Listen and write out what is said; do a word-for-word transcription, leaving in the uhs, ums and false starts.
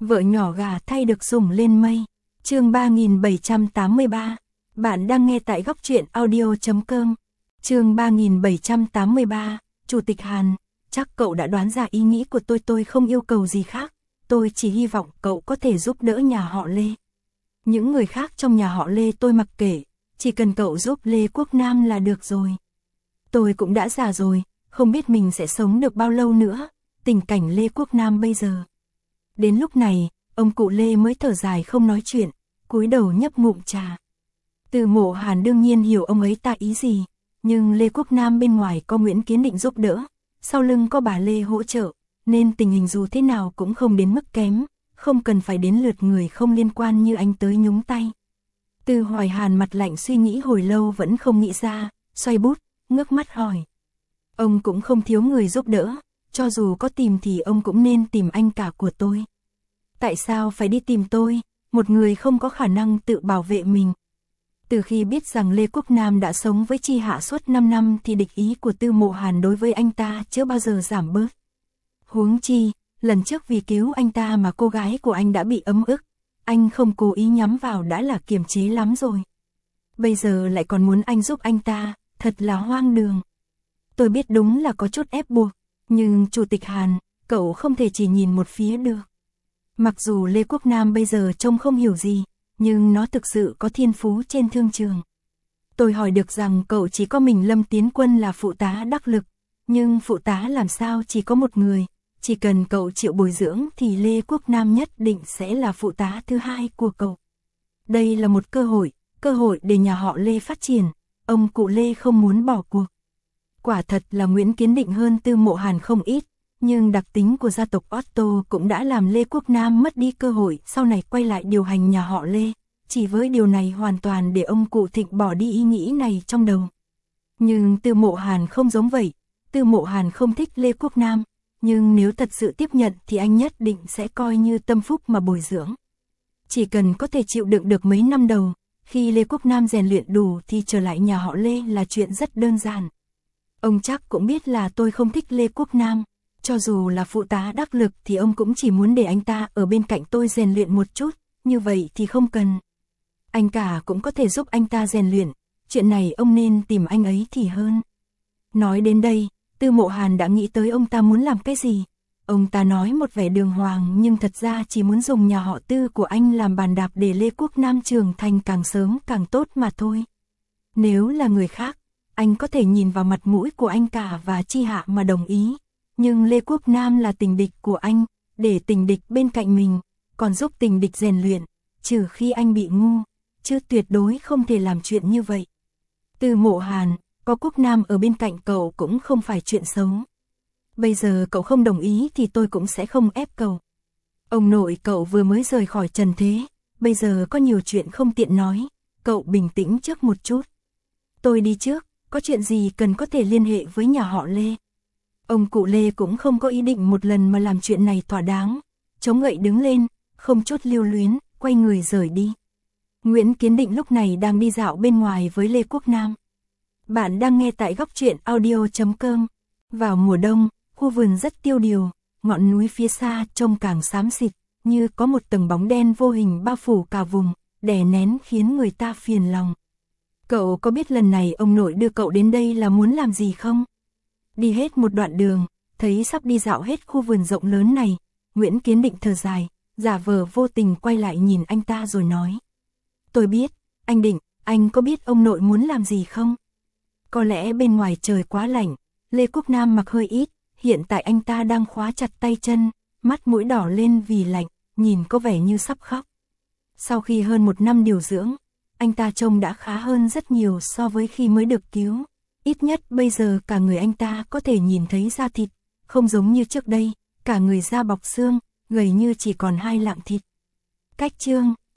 Vợ nhỏ gà thay được sủng lên mây. Chương ba nghìn bảy trăm tám mươi ba. Bạn đang nghe tại góc truyện audio chấm com. Chương ba nghìn bảy trăm tám mươi ba. Chủ tịch Hàn, chắc cậu đã đoán ra ý nghĩ của tôi, tôi không yêu cầu gì khác. Tôi chỉ hy vọng cậu có thể giúp đỡ nhà họ Lê. Những người khác trong nhà họ Lê tôi mặc kệ, chỉ cần cậu giúp Lê Quốc Nam là được rồi. Tôi cũng đã già rồi, không biết mình sẽ sống được bao lâu nữa, tình cảnh Lê Quốc Nam bây giờ. Đến lúc này, ông cụ Lê mới thở dài không nói chuyện, cúi đầu nhấp ngụm trà. Từ Mộ Hàn đương nhiên hiểu ông ấy ta ý gì, nhưng Lê Quốc Nam bên ngoài có Nguyễn Kiến Định giúp đỡ, sau lưng có bà Lê hỗ trợ, nên tình hình dù thế nào cũng không đến mức kém, không cần phải đến lượt người không liên quan như anh tới nhúng tay. Từ Hoài Hàn mặt lạnh suy nghĩ hồi lâu vẫn không nghĩ ra, xoay bút, ngước mắt hỏi. Ông cũng không thiếu người giúp đỡ, cho dù có tìm thì ông cũng nên tìm anh cả của tôi. Tại sao phải đi tìm tôi, một người không có khả năng tự bảo vệ mình? Từ khi biết rằng Lê Quốc Nam đã sống với Chi Hạ suốt năm năm thì địch ý của Tư Mộ Hàn đối với anh ta chưa bao giờ giảm bớt. Huống chi, lần trước vì cứu anh ta mà cô gái của anh đã bị ấm ức, anh không cố ý nhắm vào đã là kiềm chế lắm rồi. Bây giờ lại còn muốn anh giúp anh ta, thật là hoang đường. Tôi biết đúng là có chút ép buộc, nhưng Chủ tịch Hàn, cậu không thể chỉ nhìn một phía được. Mặc dù Lê Quốc Nam bây giờ trông không hiểu gì, nhưng nó thực sự có thiên phú trên thương trường. Tôi hỏi được rằng cậu chỉ có mình Lâm Tiến Quân là phụ tá đắc lực, nhưng phụ tá làm sao chỉ có một người, chỉ cần cậu chịu bồi dưỡng thì Lê Quốc Nam nhất định sẽ là phụ tá thứ hai của cậu. Đây là một cơ hội, cơ hội để nhà họ Lê phát triển, ông cụ Lê không muốn bỏ cuộc. Quả thật là Nguyễn Kiến Định hơn Tư Mộ Hàn không ít, nhưng đặc tính của gia tộc Otto cũng đã làm Lê Quốc Nam mất đi cơ hội sau này quay lại điều hành nhà họ Lê. Chỉ với điều này hoàn toàn để ông cụ Thịnh bỏ đi ý nghĩ này trong đầu. Nhưng Tư Mộ Hàn không giống vậy, Tư Mộ Hàn không thích Lê Quốc Nam, nhưng nếu thật sự tiếp nhận thì anh nhất định sẽ coi như tâm phúc mà bồi dưỡng. Chỉ cần có thể chịu đựng được mấy năm đầu, khi Lê Quốc Nam rèn luyện đủ thì trở lại nhà họ Lê là chuyện rất đơn giản. Ông chắc cũng biết là tôi không thích Lê Quốc Nam, cho dù là phụ tá đắc lực thì ông cũng chỉ muốn để anh ta ở bên cạnh tôi rèn luyện một chút, như vậy thì không cần. Anh cả cũng có thể giúp anh ta rèn luyện, chuyện này ông nên tìm anh ấy thì hơn. Nói đến đây, Tư Mộ Hàn đã nghĩ tới ông ta muốn làm cái gì. Ông ta nói một vẻ đường hoàng nhưng thật ra chỉ muốn dùng nhà họ Tư của anh làm bàn đạp để Lê Quốc Nam trưởng thành càng sớm càng tốt mà thôi. Nếu là người khác, anh có thể nhìn vào mặt mũi của anh cả và Chi Hạ mà đồng ý. Nhưng Lê Quốc Nam là tình địch của anh, để tình địch bên cạnh mình, còn giúp tình địch rèn luyện, trừ khi anh bị ngu, chứ tuyệt đối không thể làm chuyện như vậy. Tư Mộ Hàn, có Quốc Nam ở bên cạnh cậu cũng không phải chuyện xấu. Bây giờ cậu không đồng ý thì tôi cũng sẽ không ép cậu. Ông nội cậu vừa mới rời khỏi trần thế, bây giờ có nhiều chuyện không tiện nói, cậu bình tĩnh trước một chút. Tôi đi trước, có chuyện gì cần có thể liên hệ với nhà họ Lê. Ông cụ Lê cũng không có ý định một lần mà làm chuyện này thỏa đáng, chống gậy đứng lên, không chút lưu luyến, quay người rời đi. Nguyễn Kiến Định lúc này đang đi dạo bên ngoài với Lê Quốc Nam. Bạn đang nghe tại góc truyện audio chấm com. Vào mùa đông, khu vườn rất tiêu điều, ngọn núi phía xa trông càng xám xịt, như có một tầng bóng đen vô hình bao phủ cả vùng, đè nén khiến người ta phiền lòng. Cậu có biết lần này ông nội đưa cậu đến đây là muốn làm gì không? Đi hết một đoạn đường, thấy sắp đi dạo hết khu vườn rộng lớn này, Nguyễn Kiến Định thở dài, giả vờ vô tình quay lại nhìn anh ta rồi nói. Tôi biết, anh Định, anh có biết ông nội muốn làm gì không? Có lẽ bên ngoài trời quá lạnh, Lê Quốc Nam mặc hơi ít, hiện tại anh ta đang khóa chặt tay chân, mắt mũi đỏ lên vì lạnh, nhìn có vẻ như sắp khóc. Sau khi hơn một năm điều dưỡng, anh ta trông đã khá hơn rất nhiều so với khi mới được cứu. Ít nhất bây giờ cả người anh ta có thể nhìn thấy da thịt, không giống như trước đây, cả người da bọc xương, gầy như chỉ còn hai lạng thịt. Cách chương